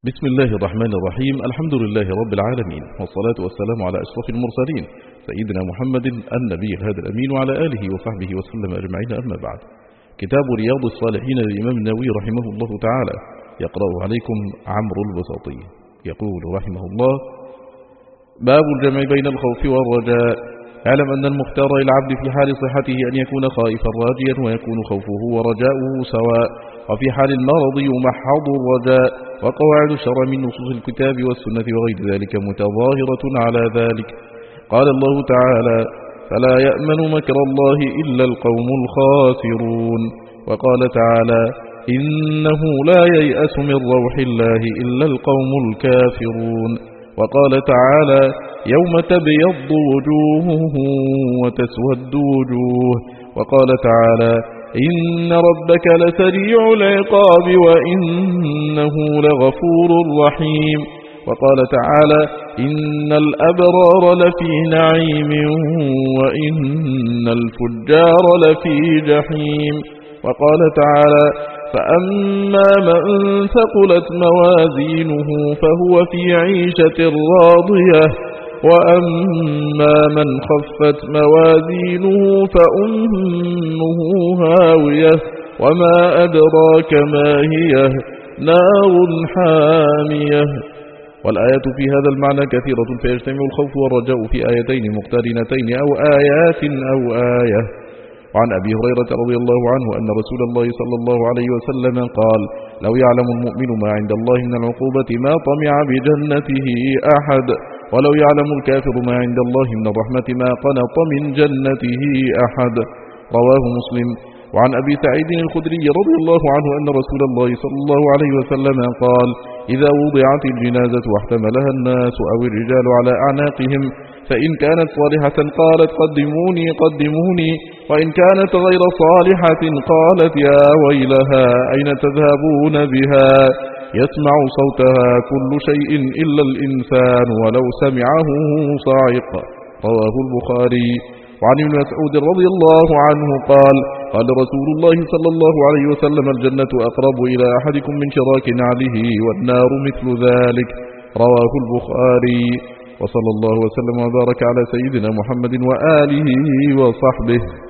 بسم الله الرحمن الرحيم. الحمد لله رب العالمين، والصلاة والسلام على أشرف المرسلين سيدنا محمد النبي الهادي الأمين وعلى آله وصحبه وسلم أجمعين. أما بعد، كتاب رياض الصالحين للإمام النووي رحمه الله تعالى، يقرأ عليكم عمرو البساطي. يقول رحمه الله: باب الجمع بين الخوف والرجاء. اعلم أن المختار للعبد في حال صحته أن يكون خائفا راجيا، ويكون خوفه ورجاؤه سواء، وفي حال المرض يمحض الرجاء. وقواعد الشرع من نصوص الكتاب والسنة وغير ذلك متظاهرة على ذلك. قال الله تعالى: فلا يأمن مكر الله إلا القوم الخاسرون. وقال تعالى: إنه لا ييأس من روح الله إلا القوم الكافرون. وقال تعالى: يوم تبيض وجوه وتسود وجوه. وقال تعالى: إن ربك لسريع العقاب وإنه لغفور رحيم. وقال تعالى: إن الأبرار لفي نعيم وإن الفجار لفي جحيم. وقال تعالى: فأما من ثقلت موازينه فهو في عيشة راضية، وأما من خفت موازينه فأمه هاوية، وما أدراك ما هي، نار حامية. والآيات في هذا المعنى كثيرة، فيجتمع الخوف والرجاء في آيتين مقترنتين أو آيات أو آية. وعن أبي هريرة رضي الله عنه أن رسول الله صلى الله عليه وسلم قال: لو يعلم المؤمن ما عند الله من العقوبة ما طمع بجنته أحد، ولو يعلم الكافر ما عند الله من الرحمة ما قنط من جنته أحد. رواه مسلم. وعن أبي سعيد الخدري رضي الله عنه أن رسول الله صلى الله عليه وسلم قال: إذا وضعت الجنازة واحتملها الناس أو الرجال على أعناقهم، فإن كانت صالحة قالت: قدموني قدموني، وإن كانت غير صالحة قالت: يا ويلها أين تذهبون بها؟ يسمع صوتها كل شيء إلا الإنسان ولو سمعه صاعق. رواه البخاري. وعن ابن مسعود رضي الله عنه قال: قال رسول الله صلى الله عليه وسلم: الجنة أقرب إلى أحدكم من شراك نعله، والنار مثل ذلك. رواه البخاري. وصلى الله وسلم وبارك على سيدنا محمد وآله وصحبه.